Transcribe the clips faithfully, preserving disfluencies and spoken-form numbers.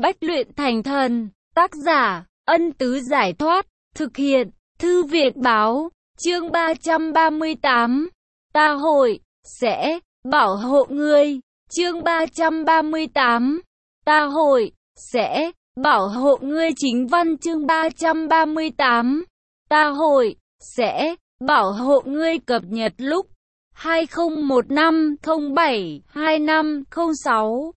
Bách luyện thành thần. Tác giả, Ân Tứ Giải Thoát. Thực hiện, Thư Viện Báo. Chương ba trăm ba mươi tám. Ta hội, sẽ, bảo hộ ngươi. Chương ba trăm ba mươi tám. Ta hội, sẽ, bảo hộ ngươi. Chính văn chương ba trăm ba mươi tám. Ta hội, sẽ, bảo hộ ngươi. Cập nhật lúc hai không một năm không bảy hai năm không sáu.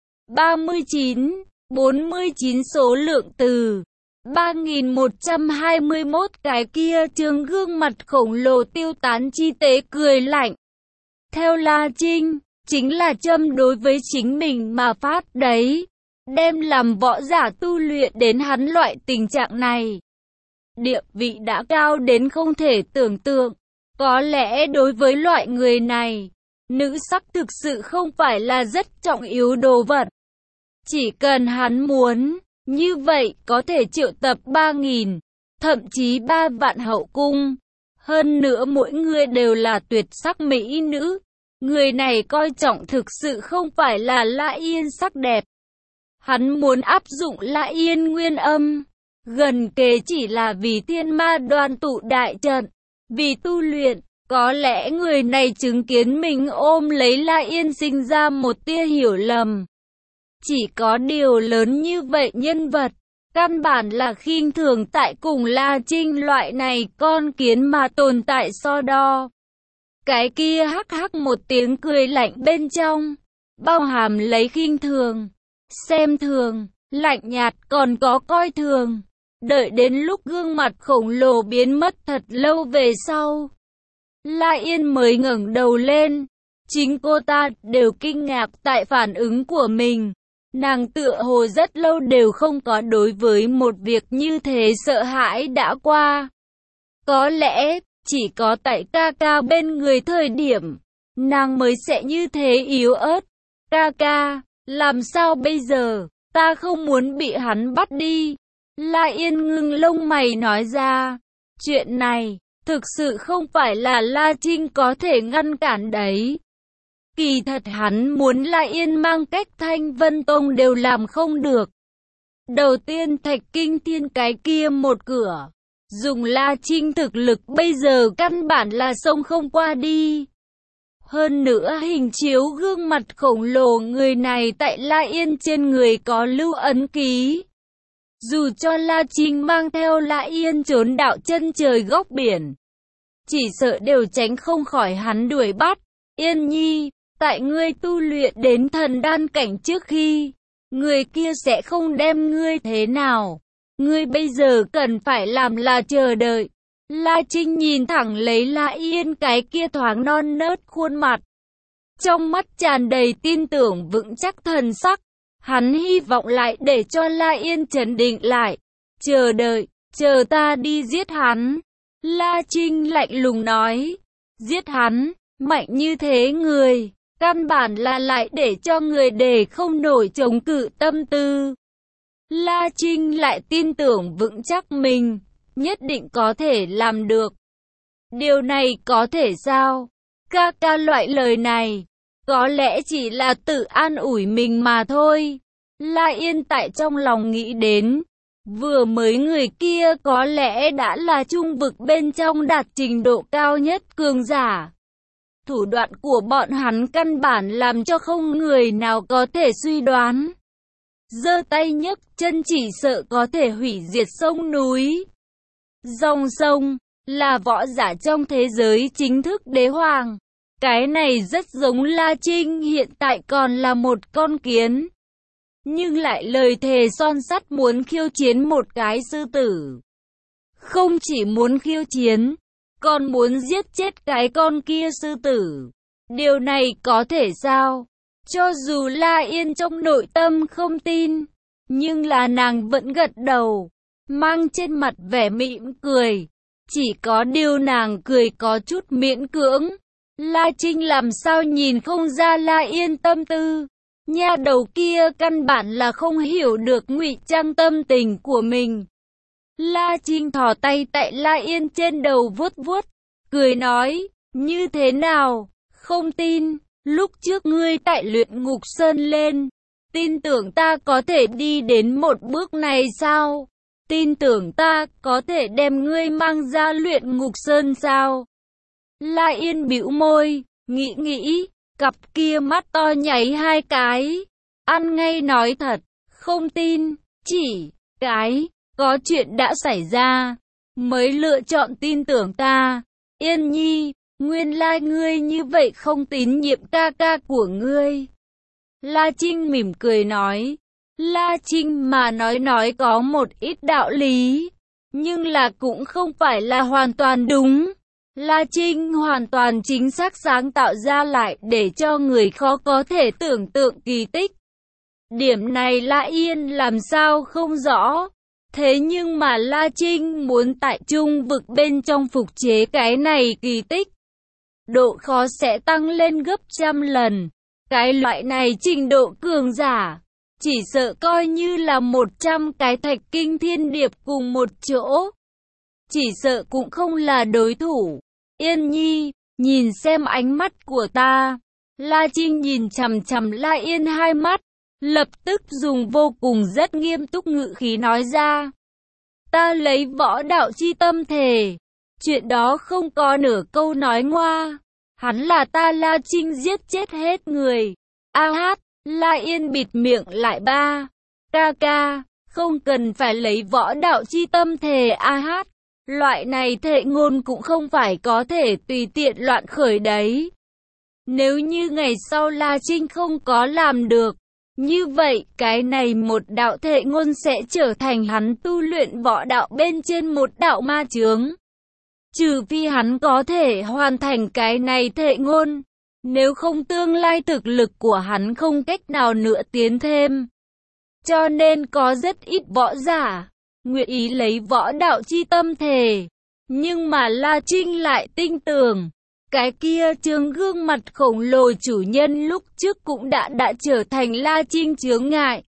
ba mươi chín, bốn mươi chín số lượng từ ba nghìn một trăm hai mươi mốt. Cái kia Trương gương mặt khổng lồ tiêu tán chi tế cười lạnh. Theo La Trinh, chính là châm đối với chính mình mà phát đấy. Đem làm võ giả tu luyện đến hắn loại tình trạng này. Địa vị đã cao đến không thể tưởng tượng. Có lẽ đối với loại người này, nữ sắc thực sự không phải là rất trọng yếu đồ vật. Chỉ cần hắn muốn, như vậy có thể triệu tập ba nghìn, thậm chí ba vạn hậu cung. Hơn nữa mỗi người đều là tuyệt sắc mỹ nữ. Người này coi trọng thực sự không phải là La Yên sắc đẹp. Hắn muốn áp dụng La Yên nguyên âm, gần kề chỉ là vì thiên ma đoàn tụ đại trận, vì tu luyện. Có lẽ người này chứng kiến mình ôm lấy La Yên sinh ra một tia hiểu lầm. Chỉ có điều lớn như vậy nhân vật, căn bản là khinh thường tại cùng La Trinh loại này con kiến mà tồn tại so đo. Cái kia hắc hắc một tiếng cười lạnh bên trong, bao hàm lấy khinh thường, xem thường, lạnh nhạt còn có coi thường. Đợi đến lúc gương mặt khổng lồ biến mất thật lâu về sau, La Yên mới ngẩng đầu lên. Chính cô ta đều kinh ngạc tại phản ứng của mình. Nàng tựa hồ rất lâu đều không có đối với một việc như thế sợ hãi đã qua. Có lẽ, chỉ có tại ca ca bên người thời điểm, nàng mới sẽ như thế yếu ớt. Ca ca, làm sao bây giờ, ta không muốn bị hắn bắt đi. La Yên ngưng lông mày nói ra, chuyện này, thực sự không phải là La Trinh có thể ngăn cản đấy. Kỳ thật hắn muốn La Yên mang cách Thanh Vân Tông đều làm không được. Đầu tiên Thạch Kinh Thiên cái kia một cửa, dùng La Trinh thực lực bây giờ căn bản là sông không qua đi. Hơn nữa hình chiếu gương mặt khổng lồ người này tại La Yên trên người có lưu ấn ký. Dù cho La Trinh mang theo La Yên trốn đạo chân trời góc biển, chỉ sợ đều tránh không khỏi hắn đuổi bắt. Yên Nhi, tại ngươi tu luyện đến thần đan cảnh trước khi, người kia sẽ không đem ngươi thế nào. Ngươi bây giờ cần phải làm là chờ đợi. La Trinh nhìn thẳng lấy La Yên cái kia thoáng non nớt khuôn mặt, trong mắt tràn đầy tin tưởng vững chắc thần sắc. Hắn hy vọng lại để cho La Yên trấn định lại. Chờ đợi, chờ ta đi giết hắn. La Trinh lạnh lùng nói. Giết hắn, mạnh như thế người, căn bản là lại để cho người để không nổi chống cự tâm tư. La Trinh lại tin tưởng vững chắc mình, nhất định có thể làm được. Điều này có thể sao? Ca ca loại lời này, có lẽ chỉ là tự an ủi mình mà thôi. La Yên tại trong lòng nghĩ đến, vừa mới người kia có lẽ đã là trung vực bên trong đạt trình độ cao nhất cường giả. Thủ đoạn của bọn hắn căn bản làm cho không người nào có thể suy đoán. Giơ tay nhấc chân chỉ sợ có thể hủy diệt sông núi. Dòng sông, là võ giả trong thế giới chính thức đế hoàng. Cái này rất giống La Trinh hiện tại còn là một con kiến. Nhưng lại lời thề son sắt muốn khiêu chiến một cái sư tử. Không chỉ muốn khiêu chiến, còn muốn giết chết cái con kia sư tử. Điều này có thể sao? Cho dù La Yên trong nội tâm không tin, nhưng là nàng vẫn gật đầu, mang trên mặt vẻ mỉm cười. Chỉ có điều nàng cười có chút miễn cưỡng. La Trinh làm sao nhìn không ra La Yên tâm tư. Nha đầu kia căn bản là không hiểu được ngụy trang tâm tình của mình. La Trinh thò tay tại La Yên trên đầu vuốt vuốt, cười nói, như thế nào, không tin, lúc trước ngươi tại Luyện Ngục Sơn lên, Tin tưởng ta có thể đi đến một bước này sao? Tin tưởng ta có thể đem ngươi mang ra luyện ngục sơn sao? La Yên bĩu môi, nghĩ nghĩ, cặp kia mắt to nháy hai cái. Ăn ngay nói thật, không tin, chỉ cái, có chuyện đã xảy ra, mới lựa chọn tin tưởng ta. Yên Nhi, nguyên lai ngươi như vậy không tín nhiệm ca ca của ngươi. La Trinh mỉm cười nói. La Trinh mà nói nói có một ít đạo lý, nhưng là cũng không phải là hoàn toàn đúng. La Trinh hoàn toàn chính xác sáng tạo ra lại để cho người khó có thể tưởng tượng kỳ tích. Điểm này La Yên làm sao không rõ. Thế nhưng mà La Trinh muốn tại trung vực bên trong phục chế cái này kỳ tích, độ khó sẽ tăng lên gấp trăm lần. Cái loại này trình độ cường giả, chỉ sợ coi như là một trăm cái thạch kinh thiên điệp cùng một chỗ, chỉ sợ cũng không là đối thủ. Yên Nhi, nhìn xem ánh mắt của ta. La Trinh nhìn chằm chằm La Yên hai mắt, lập tức dùng vô cùng rất nghiêm túc ngữ khí nói ra. Ta lấy võ đạo chi tâm thề, chuyện đó không có nửa câu nói ngoa. Hắn là ta La Trinh giết chết hết người. A hát, La Yên bịt miệng lại ba. Ca ca, không cần phải lấy võ đạo chi tâm thề A hát. Loại này thệ ngôn cũng không phải có thể tùy tiện loạn khởi đấy. Nếu như ngày sau La Trinh không có làm được, như vậy cái này một đạo thệ ngôn sẽ trở thành hắn tu luyện võ đạo bên trên một đạo ma chướng. Trừ phi hắn có thể hoàn thành cái này thệ ngôn, nếu không tương lai thực lực của hắn không cách nào nữa tiến thêm. Cho nên có rất ít võ giả nguyện ý lấy võ đạo chi tâm thề. Nhưng mà La Trinh lại tin tưởng, cái kia chướng gương mặt khổng lồ chủ nhân lúc trước cũng đã đã trở thành La Trinh chướng ngại.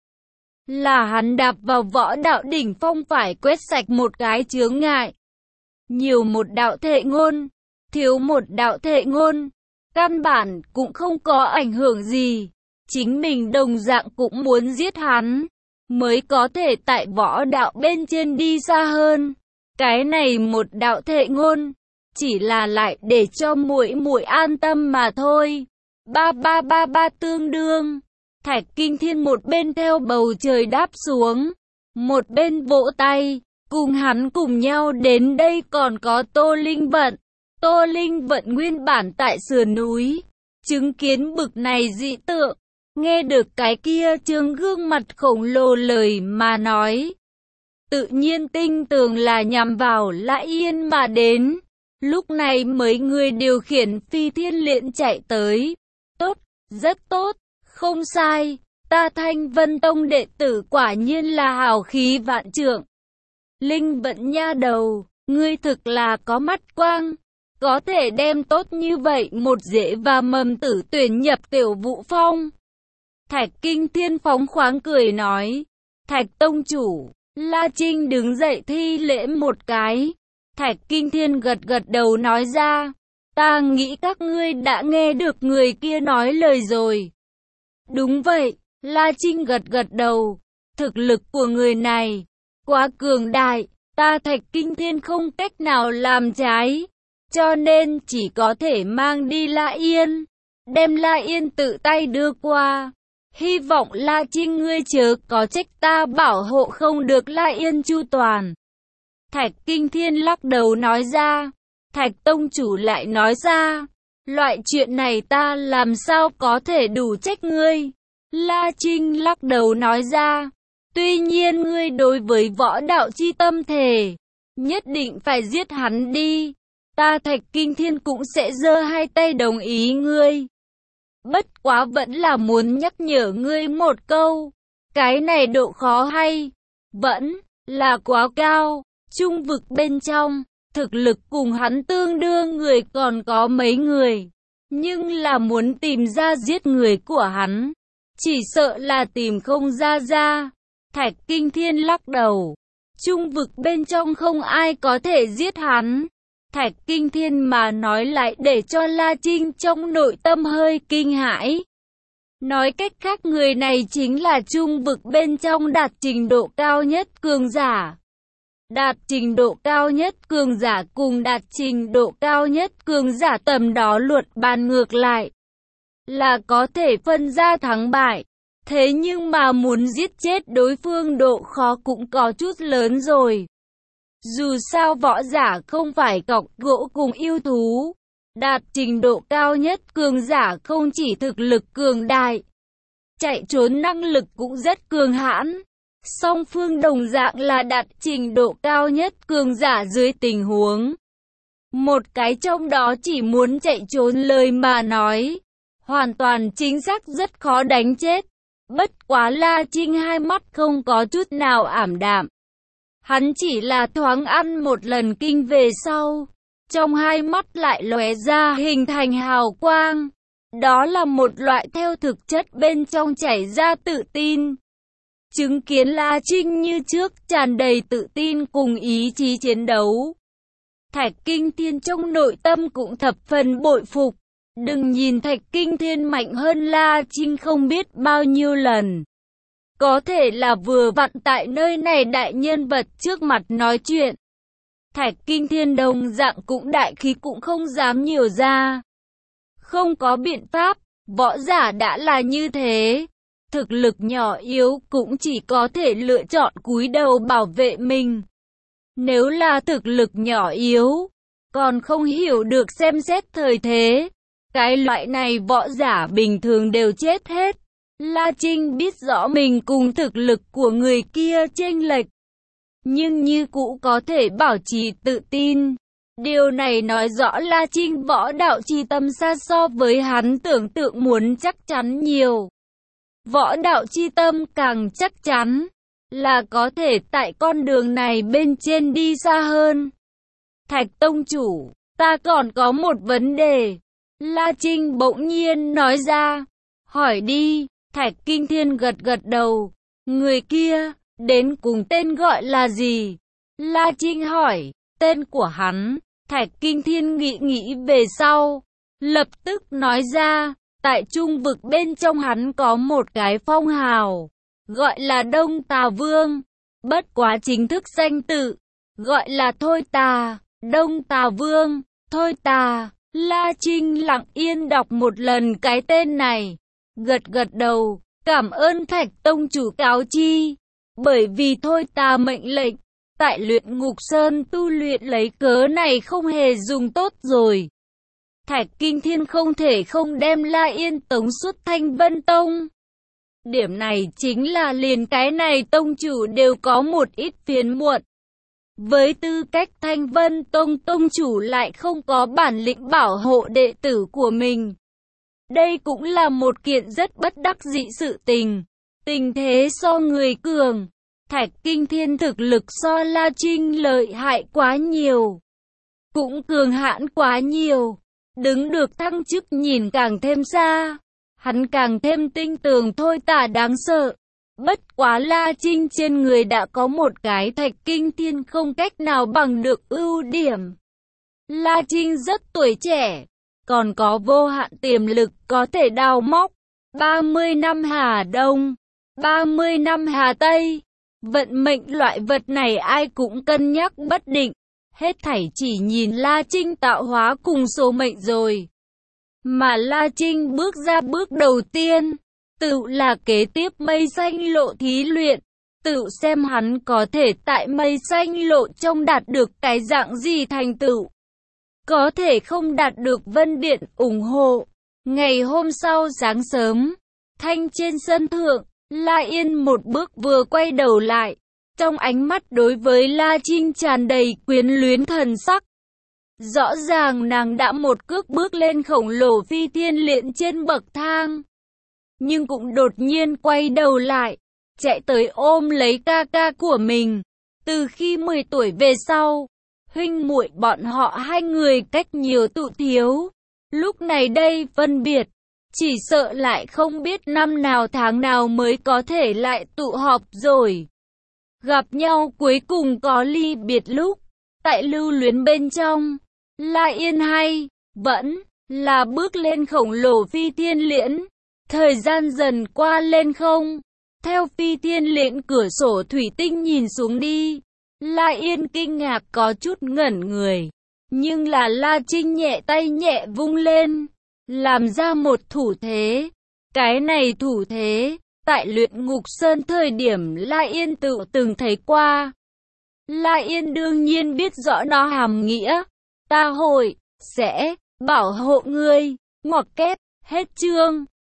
Là hắn đạp vào võ đạo đỉnh phong phải quét sạch một cái chướng ngại. Nhiều một đạo thệ ngôn, thiếu một đạo thệ ngôn, căn bản cũng không có ảnh hưởng gì. Chính mình đồng dạng cũng muốn giết hắn, mới có thể tại võ đạo bên trên đi xa hơn. Cái này một đạo thệ ngôn, chỉ là lại để cho muội muội an tâm mà thôi. Ba ba ba ba tương đương, Thạch Kinh Thiên một bên theo bầu trời đáp xuống, một bên vỗ tay, cùng hắn cùng nhau đến đây còn có Tô Linh Vận. Tô Linh Vận nguyên bản tại sườn núi, chứng kiến bực này dị tượng, nghe được cái kia trương gương mặt khổng lồ lời mà nói. Tự nhiên tinh tường là nhằm vào La Yên mà đến. Lúc này mấy người điều khiển phi thiên liễn chạy tới. Tốt, rất tốt, không sai, ta Thanh Vân Tông đệ tử quả nhiên là hào khí vạn trượng. Linh Vận nha đầu, ngươi thực là có mắt quang, có thể đem tốt như vậy một rễ và mầm tử tuyển nhập Tiểu Vũ Phong. Thạch Kinh Thiên phóng khoáng cười nói. Thạch tông chủ, La Trinh đứng dậy thi lễ một cái. Thạch Kinh Thiên gật gật đầu nói ra. Ta nghĩ các ngươi đã nghe được người kia nói lời rồi. Đúng vậy, La Trinh gật gật đầu. Thực lực của người này quá cường đại, ta Thạch Kinh Thiên không cách nào làm trái, cho nên chỉ có thể mang đi La Yên, đem La Yên tự tay đưa qua. Hy vọng La Trinh ngươi chớ có trách ta bảo hộ không được La Yên chu toàn. Thạch Kinh Thiên lắc đầu nói ra. Thạch tông chủ lại nói ra. Loại chuyện này ta làm sao có thể đủ trách ngươi. La Trinh lắc đầu nói ra. Tuy nhiên ngươi đối với võ đạo chi tâm thề, nhất định phải giết hắn đi. Ta Thạch Kinh Thiên cũng sẽ giơ hai tay đồng ý ngươi. Bất quá vẫn là muốn nhắc nhở ngươi một câu. Cái này độ khó hay vẫn là quá cao. Trung vực bên trong, thực lực cùng hắn tương đương người còn có mấy người. Nhưng là muốn tìm ra giết người của hắn, chỉ sợ là tìm không ra ra. Thạch Kinh Thiên lắc đầu. Trung vực bên trong không ai có thể giết hắn. Thạch Kinh Thiên mà nói lại để cho La Trinh trong nội tâm hơi kinh hãi. Nói cách khác, người này chính là trung vực bên trong đạt trình độ cao nhất cường giả. Đạt trình độ cao nhất cường giả cùng đạt trình độ cao nhất cường giả tầm đó luận bàn ngược lại là có thể phân ra thắng bại. Thế nhưng mà muốn giết chết đối phương độ khó cũng có chút lớn rồi. Dù sao võ giả không phải cọc gỗ cùng yêu thú. Đạt trình độ cao nhất cường giả không chỉ thực lực cường đại, chạy trốn năng lực cũng rất cường hãn. Song phương đồng dạng là đạt trình độ cao nhất cường giả dưới tình huống một cái trong đó chỉ muốn chạy trốn lời mà nói, hoàn toàn chính xác rất khó đánh chết. Bất quá La Trinh hai mắt không có chút nào ảm đạm. Hắn chỉ là thoáng ăn một lần kinh về sau, trong hai mắt lại lóe ra hình thành hào quang. Đó là một loại theo thực chất bên trong chảy ra tự tin. Chứng kiến La Trinh như trước tràn đầy tự tin cùng ý chí chiến đấu, Thạch Kinh Thiên trong nội tâm cũng thập phần bội phục. Đừng nhìn Thạch Kinh Thiên mạnh hơn La Trinh không biết bao nhiêu lần. Có thể là vừa vặn tại nơi này đại nhân vật trước mặt nói chuyện. Thạch Kinh Thiên đồng dạng cũng đại khí cũng không dám nhiều ra. Không có biện pháp, võ giả đã là như thế. Thực lực nhỏ yếu cũng chỉ có thể lựa chọn cúi đầu bảo vệ mình. Nếu là thực lực nhỏ yếu, còn không hiểu được xem xét thời thế, cái loại này võ giả bình thường đều chết hết. La Trinh biết rõ mình cùng thực lực của người kia chênh lệch, nhưng như cũ có thể bảo trì tự tin. Điều này nói rõ La Trinh võ đạo chi tâm xa so với hắn tưởng tượng muốn chắc chắn nhiều. Võ đạo chi tâm càng chắc chắn là có thể tại con đường này bên trên đi xa hơn. Thạch tông chủ, ta còn có một vấn đề. La Trinh bỗng nhiên nói ra. Hỏi đi. Thạch Kinh Thiên gật gật đầu. Người kia, đến cùng tên gọi là gì? La Trinh hỏi. Tên của hắn. Thạch Kinh Thiên nghĩ nghĩ về sau, lập tức nói ra. Tại trung vực bên trong hắn có một cái phong hào, gọi là Đông Tà Vương. Bất quá chính thức danh tự, gọi là Thôi Tà. Đông Tà Vương, Thôi Tà. La Trinh lặng yên đọc một lần cái tên này, gật gật đầu, cảm ơn Thạch tông chủ cáo chi. Bởi vì Thôi Tà mệnh lệnh, tại Luyện Ngục Sơn tu luyện lấy cớ này không hề dùng tốt rồi. Thạch Kinh Thiên không thể không đem La Yên tống xuất Thanh Vân Tông. Điểm này chính là liền cái này tông chủ đều có một ít phiền muộn. Với tư cách Thanh Vân Tông tông chủ lại không có bản lĩnh bảo hộ đệ tử của mình. Đây cũng là một kiện rất bất đắc dĩ sự tình. Tình thế so người cường, Thạch Kinh Thiên thực lực so La Trinh lợi hại quá nhiều, cũng cường hãn quá nhiều. Đứng được thăng chức nhìn càng thêm xa, hắn càng thêm tin tưởng Thôi Tà đáng sợ. Bất quá La Trinh trên người đã có một cái Thạch Kinh Thiên không cách nào bằng được ưu điểm. La Trinh rất tuổi trẻ, còn có vô hạn tiềm lực có thể đào móc. ba mươi năm Hà Đông, ba mươi năm Hà Tây. Vận mệnh loại vật này ai cũng cân nhắc bất định. Hết thảy chỉ nhìn La Trinh tạo hóa cùng số mệnh rồi. Mà La Trinh bước ra bước đầu tiên, tự là kế tiếp mây xanh lộ thí luyện. Tự xem hắn có thể tại mây xanh lộ trong đạt được cái dạng gì thành tựu. Có thể không đạt được Vân Điện ủng hộ. Ngày hôm sau sáng sớm, thanh trên sân thượng, La Yên một bước vừa quay đầu lại. Trong ánh mắt đối với La Trinh tràn đầy quyến luyến thần sắc. Rõ ràng nàng đã một cước bước lên khổng lồ phi thiên liễn trên bậc thang. Nhưng cũng đột nhiên quay đầu lại, chạy tới ôm lấy ca ca của mình. Từ khi mười tuổi về sau, huynh muội bọn họ hai người cách nhiều tụ thiếu. Lúc này đây phân biệt, chỉ sợ lại không biết năm nào tháng nào mới có thể lại tụ họp rồi. Gặp nhau cuối cùng có ly biệt lúc, tại lưu luyến bên trong, La Yên hay, vẫn là bước lên khổng lồ phi thiên liễn. Thời gian dần qua lên không. Theo Phi Thiên lệnh cửa sổ thủy tinh nhìn xuống đi. La Yên kinh ngạc có chút ngẩn người. Nhưng là La Trinh nhẹ tay nhẹ vung lên. Làm ra một thủ thế. Cái này thủ thế, tại Luyện Ngục Sơn thời điểm La Yên tự từng thấy qua. La Yên đương nhiên biết rõ nó hàm nghĩa. Ta hội, sẽ, bảo hộ ngươi. Ngoặc kép, hết chương.